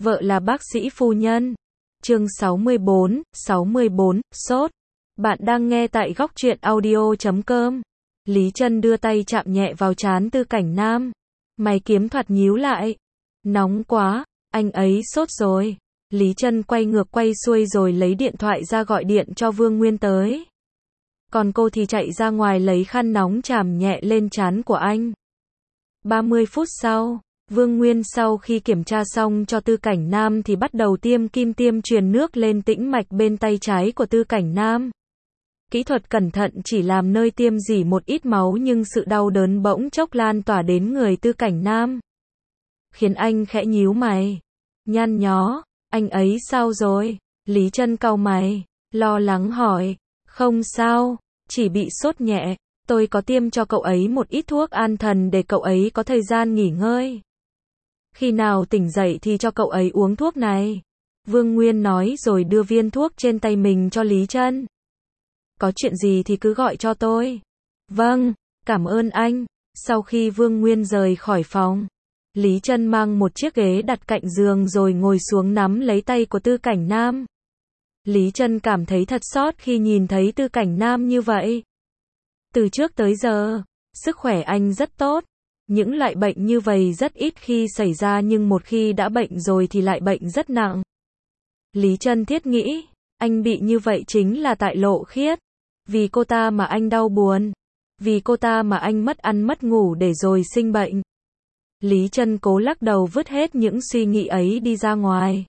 vợ là bác sĩ phu nhân. Chương 64, sốt. Bạn đang nghe tại góc truyện audio.com. Lý Trân đưa tay chạm nhẹ vào trán Tư Cảnh Nam. Mày kiếm thoạt nhíu lại. Nóng quá, anh ấy sốt rồi. Lý Trân quay ngược quay xuôi rồi lấy điện thoại ra gọi điện cho Vương Nguyên tới. Còn cô thì chạy ra ngoài lấy khăn nóng chàm nhẹ lên trán của anh. 30 phút sau, Vương Nguyên sau khi kiểm tra xong cho Tư Cảnh Nam thì bắt đầu tiêm kim tiêm truyền nước lên tĩnh mạch bên tay trái của Tư Cảnh Nam. Kỹ thuật cẩn thận chỉ làm nơi tiêm rỉ một ít máu nhưng sự đau đớn bỗng chốc lan tỏa đến người Tư Cảnh Nam. Khiến anh khẽ nhíu mày. Nhăn nhó, anh ấy sao rồi? Lý Trân cau mày, lo lắng hỏi. Không sao, chỉ bị sốt nhẹ. Tôi có tiêm cho cậu ấy một ít thuốc an thần để cậu ấy có thời gian nghỉ ngơi. Khi nào tỉnh dậy thì cho cậu ấy uống thuốc này. Vương Nguyên nói rồi đưa viên thuốc trên tay mình cho Lý Trân. Có chuyện gì thì cứ gọi cho tôi. Vâng, cảm ơn anh. Sau khi Vương Nguyên rời khỏi phòng, Lý Trân mang một chiếc ghế đặt cạnh giường rồi ngồi xuống nắm lấy tay của Tư Cảnh Nam. Lý Trân cảm thấy thật xót khi nhìn thấy Tư Cảnh Nam như vậy. Từ trước tới giờ, sức khỏe anh rất tốt. Những loại bệnh như vậy rất ít khi xảy ra nhưng một khi đã bệnh rồi thì lại bệnh rất nặng. Lý Trân thiết nghĩ, anh bị như vậy chính là tại Lộ Khiết. Vì cô ta mà anh đau buồn. Vì cô ta mà anh mất ăn mất ngủ để rồi sinh bệnh. Lý Trân cố lắc đầu vứt hết những suy nghĩ ấy đi ra ngoài.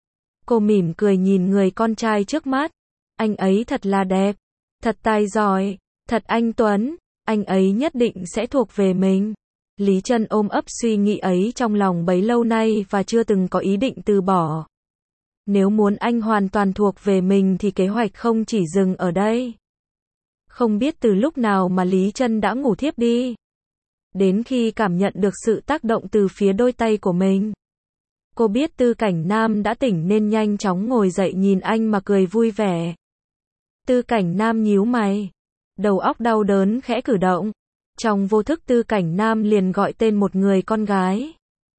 Cô mỉm cười nhìn người con trai trước mắt. Anh ấy thật là đẹp, thật tài giỏi, thật anh tuấn, anh ấy nhất định sẽ thuộc về mình. Lý Trân ôm ấp suy nghĩ ấy trong lòng bấy lâu nay và chưa từng có ý định từ bỏ. Nếu muốn anh hoàn toàn thuộc về mình thì kế hoạch không chỉ dừng ở đây. Không biết từ lúc nào mà Lý Trân đã ngủ thiếp đi. Đến khi cảm nhận được sự tác động từ phía đôi tay của mình. Cô biết Tư Cảnh Nam đã tỉnh nên nhanh chóng ngồi dậy nhìn anh mà cười vui vẻ. Tư Cảnh Nam nhíu mày. Đầu óc đau đớn khẽ cử động. Trong vô thức Tư Cảnh Nam liền gọi tên một người con gái.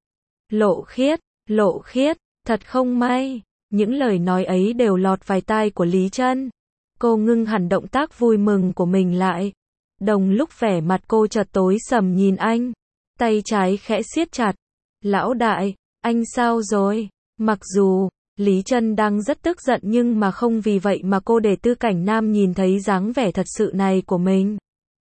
Lộ Khiết, thật không may. Những lời nói ấy đều lọt vào tai của Lý Trân. Cô ngưng hẳn động tác vui mừng của mình lại. Đồng lúc vẻ mặt cô chợt tối sầm nhìn anh. Tay trái khẽ siết chặt. Lão đại, anh sao rồi? Mặc dù Lý Trân đang rất tức giận nhưng mà không vì vậy mà cô để Tư Cảnh Nam nhìn thấy dáng vẻ thật sự này của mình.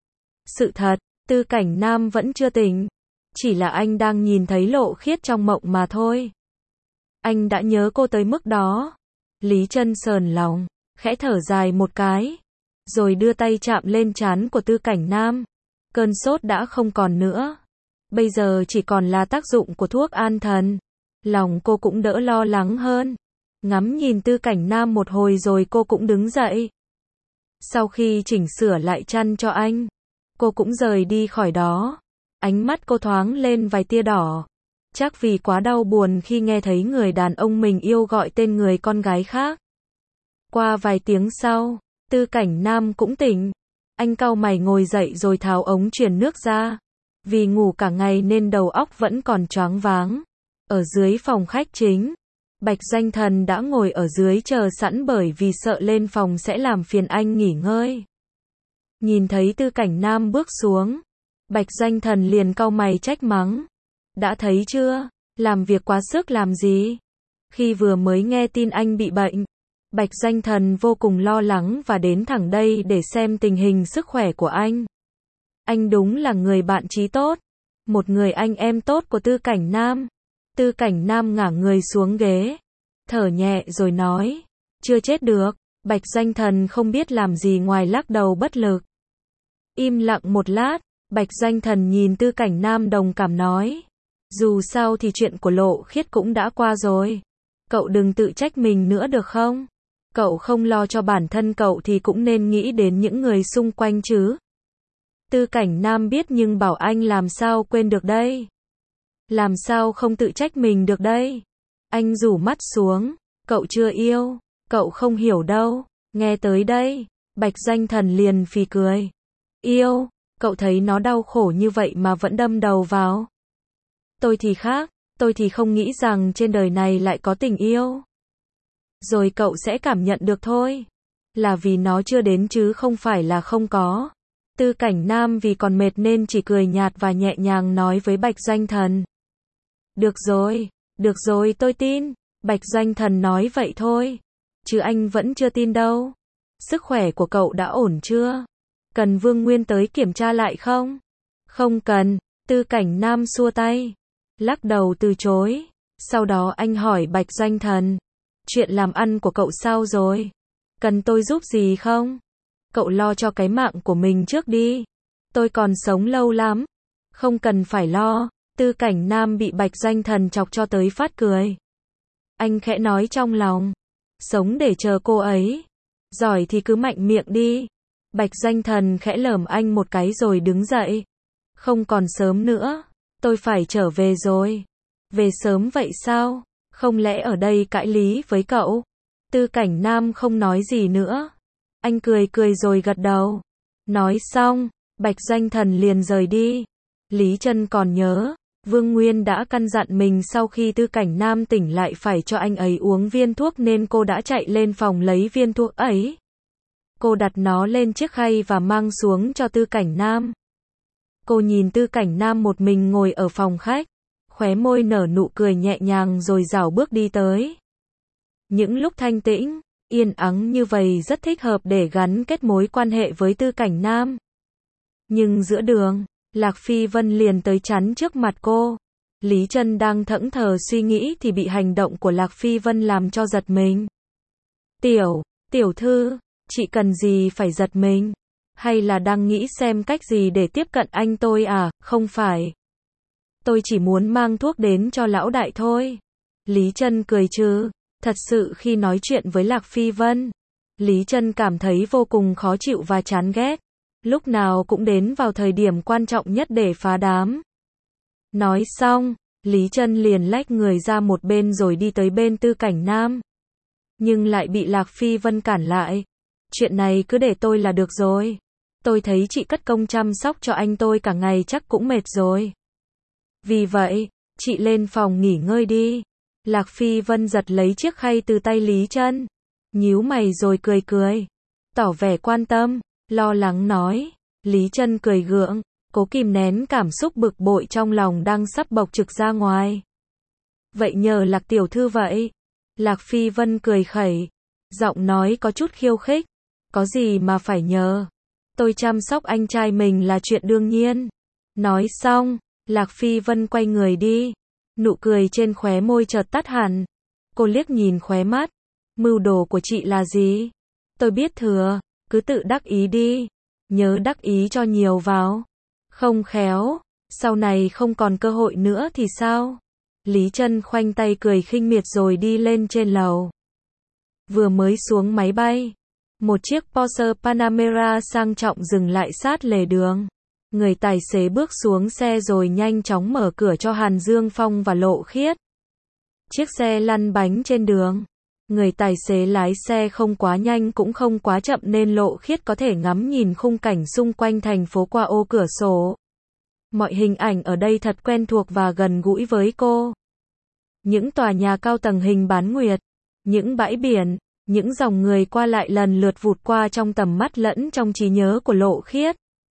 Sự thật, Tư Cảnh Nam vẫn chưa tỉnh. Chỉ là anh đang nhìn thấy Lộ Khiết trong mộng mà thôi. Anh đã nhớ cô tới mức đó. Lý Trân sờn lòng, khẽ thở dài một cái. Rồi đưa tay chạm lên trán của Tư Cảnh Nam. Cơn sốt đã không còn nữa. Bây giờ chỉ còn là tác dụng của thuốc an thần. Lòng cô cũng đỡ lo lắng hơn. Ngắm nhìn Tư Cảnh Nam một hồi rồi cô cũng đứng dậy. Sau khi chỉnh sửa lại chăn cho anh, cô cũng rời đi khỏi đó. Ánh mắt cô thoáng lên vài tia đỏ. Chắc vì quá đau buồn khi nghe thấy người đàn ông mình yêu gọi tên người con gái khác. Qua vài tiếng sau, Tư Cảnh Nam cũng tỉnh. Anh cau mày ngồi dậy rồi tháo ống truyền nước ra. Vì ngủ cả ngày nên đầu óc vẫn còn choáng váng. Ở dưới phòng khách chính, Bạch Doanh Thần đã ngồi ở dưới chờ sẵn bởi vì sợ lên phòng sẽ làm phiền anh nghỉ ngơi. Nhìn thấy Tư Cảnh Nam bước xuống, Bạch Doanh Thần liền cau mày trách mắng. Đã thấy chưa, làm việc quá sức làm gì? Khi vừa mới nghe tin anh bị bệnh, Bạch Doanh Thần vô cùng lo lắng và đến thẳng đây để xem tình hình sức khỏe của anh. Anh đúng là người bạn chí tốt, một người anh em tốt của Tư Cảnh Nam. Tư Cảnh Nam ngả người xuống ghế, thở nhẹ rồi nói, chưa chết được. Bạch Doanh Thần không biết làm gì ngoài lắc đầu bất lực. Im lặng một lát, Bạch Doanh Thần nhìn Tư Cảnh Nam đồng cảm nói, dù sao thì chuyện của Lộ Khiết cũng đã qua rồi. Cậu đừng tự trách mình nữa được không? Cậu không lo cho bản thân cậu thì cũng nên nghĩ đến những người xung quanh chứ. Tư Cảnh Nam biết nhưng bảo anh làm sao quên được đây. Làm sao không tự trách mình được đây. Anh rủ mắt xuống, cậu chưa yêu, cậu không hiểu đâu. Nghe tới đây, Bạch Doanh Thần liền phì cười. Yêu, cậu thấy nó đau khổ như vậy mà vẫn đâm đầu vào. Tôi thì khác, Tôi thì không nghĩ rằng trên đời này lại có tình yêu. Rồi cậu sẽ cảm nhận được thôi. Là vì nó chưa đến chứ không phải là không có. Tư Cảnh Nam vì còn mệt nên chỉ cười nhạt và nhẹ nhàng nói với Bạch Doanh Thần. Được rồi tôi tin. Bạch Doanh Thần nói vậy thôi. Chứ anh vẫn chưa tin đâu. Sức khỏe của cậu đã ổn chưa? Cần Vương Nguyên tới kiểm tra lại không? Không cần. Tư Cảnh Nam xua tay. Lắc đầu từ chối. Sau đó anh hỏi Bạch Doanh Thần. Chuyện làm ăn của cậu sao rồi? Cần tôi giúp gì không? Cậu lo cho cái mạng của mình trước đi. Tôi còn sống lâu lắm. Không cần phải lo. Tư Cảnh Nam bị Bạch Doanh Thần chọc cho tới phát cười. Anh khẽ nói trong lòng. Sống để chờ cô ấy. Giỏi thì cứ mạnh miệng đi. Bạch Doanh Thần khẽ lườm anh một cái rồi đứng dậy. Không còn sớm nữa. Tôi phải trở về rồi. Về sớm vậy sao? Không lẽ ở đây cãi lý với cậu? Tư Cảnh Nam không nói gì nữa. Anh cười rồi gật đầu. Nói xong, Bạch Doanh Thần liền rời đi. Lý Trân còn nhớ, Vương Nguyên đã căn dặn mình sau khi Tư Cảnh Nam tỉnh lại phải cho anh ấy uống viên thuốc nên cô đã chạy lên phòng lấy viên thuốc ấy. Cô đặt nó lên chiếc khay và mang xuống cho Tư Cảnh Nam. Cô nhìn Tư Cảnh Nam một mình ngồi ở phòng khách, khóe môi nở nụ cười nhẹ nhàng rồi rảo bước đi tới. Những lúc thanh tĩnh, yên ắng như vậy rất thích hợp để gắn kết mối quan hệ với Tư Cảnh Nam. Nhưng giữa đường, Lạc Phi Vân liền tới chắn trước mặt cô. Lý Trân đang thẫn thờ suy nghĩ thì bị hành động của Lạc Phi Vân làm cho giật mình. Tiểu thư, chị cần gì phải giật mình? Hay là đang nghĩ xem cách gì để tiếp cận anh tôi à? Không phải. Tôi chỉ muốn mang thuốc đến cho lão đại thôi. Lý Trân cười trừ. Thật sự khi nói chuyện với Lạc Phi Vân, Lý Trân cảm thấy vô cùng khó chịu và chán ghét. Lúc nào cũng đến vào thời điểm quan trọng nhất để phá đám. Nói xong, Lý Trân liền lách người ra một bên rồi đi tới bên Tư Cảnh Nam. Nhưng lại bị Lạc Phi Vân cản lại. Chuyện này cứ để tôi là được rồi. Tôi thấy chị cất công chăm sóc cho anh tôi cả ngày chắc cũng mệt rồi. Vì vậy, chị lên phòng nghỉ ngơi đi. Lạc Phi Vân giật lấy chiếc khay từ tay Lý Trân. Nhíu mày rồi cười. Tỏ vẻ quan tâm, lo lắng nói. Lý Trân cười gượng, cố kìm nén cảm xúc bực bội trong lòng đang sắp bộc trực ra ngoài. Vậy nhờ Lạc tiểu thư vậy. Lạc Phi Vân cười khẩy. Giọng nói có chút khiêu khích. Có gì mà phải nhờ. Tôi chăm sóc anh trai mình là chuyện đương nhiên. Nói xong, Lạc Phi Vân quay người đi. Nụ cười trên khóe môi chợt tắt hẳn. Cô liếc nhìn khóe mắt. Mưu đồ của chị là gì? Tôi biết thừa, cứ tự đắc ý đi. Nhớ đắc ý cho nhiều vào. Không khéo, sau này không còn cơ hội nữa thì sao? Lý Trân khoanh tay cười khinh miệt rồi đi lên trên lầu. Vừa mới xuống máy bay, một chiếc Porsche Panamera sang trọng dừng lại sát lề đường. Người tài xế bước xuống xe rồi nhanh chóng mở cửa cho Hàn Dương Phong và Lộ Khiết. Chiếc xe lăn bánh trên đường. Người tài xế lái xe không quá nhanh cũng không quá chậm nên Lộ Khiết có thể ngắm nhìn khung cảnh xung quanh thành phố qua ô cửa sổ. Mọi hình ảnh ở đây thật quen thuộc và gần gũi với cô. Những tòa nhà cao tầng hình bán nguyệt, những bãi biển, những dòng người qua lại lần lượt vụt qua trong tầm mắt lẫn trong trí nhớ của Lộ Khiết.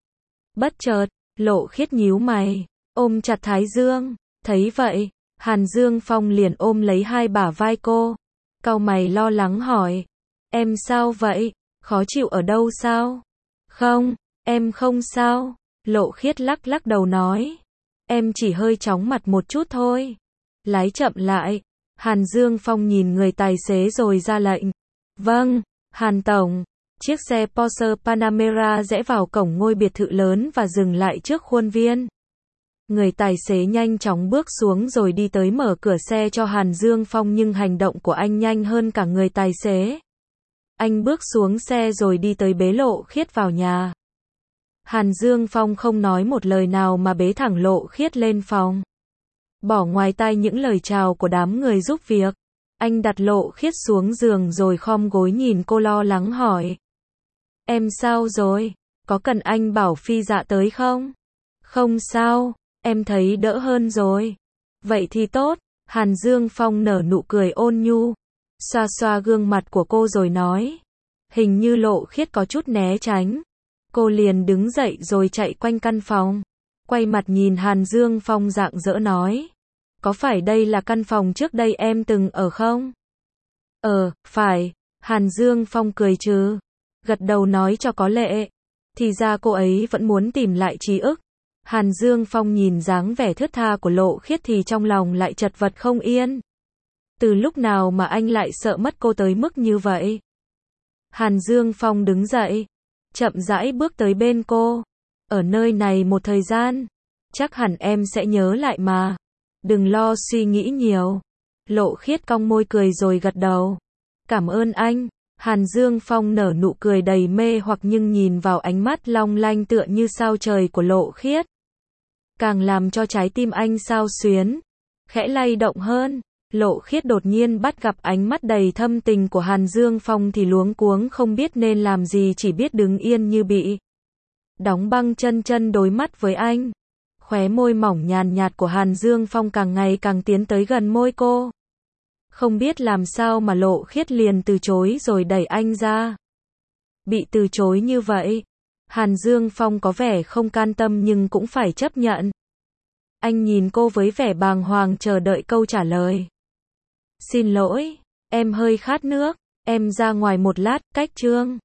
Bất chợt, Lộ Khiết nhíu mày, ôm chặt Thái Dương. Thấy vậy, Hàn Dương Phong liền ôm lấy hai bả vai cô. Cau mày lo lắng hỏi. Em sao vậy? Khó chịu ở đâu sao? Không, em không sao. Lộ Khiết lắc đầu nói. Em chỉ hơi chóng mặt một chút thôi. Lái chậm lại. Hàn Dương Phong nhìn người tài xế rồi ra lệnh. Vâng, Hàn Tổng. Chiếc xe Porsche Panamera rẽ vào cổng ngôi biệt thự lớn và dừng lại trước khuôn viên. Người tài xế nhanh chóng bước xuống rồi đi tới mở cửa xe cho Hàn Dương Phong nhưng hành động của anh nhanh hơn cả người tài xế. Anh bước xuống xe rồi đi tới bế Lộ Khiết vào nhà. Hàn Dương Phong không nói một lời nào mà bế thẳng Lộ Khiết lên phòng. Bỏ ngoài tai những lời chào của đám người giúp việc. Anh đặt Lộ Khiết xuống giường rồi khom gối nhìn cô lo lắng hỏi. Em sao rồi? Có cần anh bảo Phi Dạ tới không? Không sao, em thấy đỡ hơn rồi. Vậy thì tốt. Hàn Dương Phong nở nụ cười ôn nhu, xoa xoa gương mặt của cô rồi nói. Hình như Lộ Khiết có chút né tránh. Cô liền đứng dậy rồi chạy quanh căn phòng. Quay mặt nhìn Hàn Dương Phong rạng rỡ nói. Có phải đây là căn phòng trước đây em từng ở không? Phải. Hàn Dương Phong cười trừ. Gật đầu nói cho có lệ. Thì ra cô ấy vẫn muốn tìm lại ký ức. Hàn Dương Phong nhìn dáng vẻ thướt tha của Lộ Khiết thì trong lòng lại chật vật không yên. Từ lúc nào mà anh lại sợ mất cô tới mức như vậy? Hàn Dương Phong đứng dậy, chậm rãi bước tới bên cô. Ở nơi này một thời gian, chắc hẳn em sẽ nhớ lại mà. Đừng lo suy nghĩ nhiều. Lộ Khiết cong môi cười rồi gật đầu. Cảm ơn anh. Hàn Dương Phong nở nụ cười đầy mê hoặc nhưng nhìn vào ánh mắt long lanh tựa như sao trời của Lộ Khiết. Càng làm cho trái tim anh xao xuyến, khẽ lay động hơn. Lộ Khiết đột nhiên bắt gặp ánh mắt đầy thâm tình của Hàn Dương Phong thì luống cuống không biết nên làm gì, chỉ biết đứng yên như bị đóng băng, chân đối mắt với anh. Khóe môi mỏng nhàn nhạt của Hàn Dương Phong càng ngày càng tiến tới gần môi cô. Không biết làm sao mà Lộ Khiết liền từ chối rồi đẩy anh ra. Bị từ chối như vậy, Hàn Dương Phong có vẻ không can tâm nhưng cũng phải chấp nhận. Anh nhìn cô với vẻ bàng hoàng chờ đợi câu trả lời. Xin lỗi, em hơi khát nước, em ra ngoài một lát, cách chương.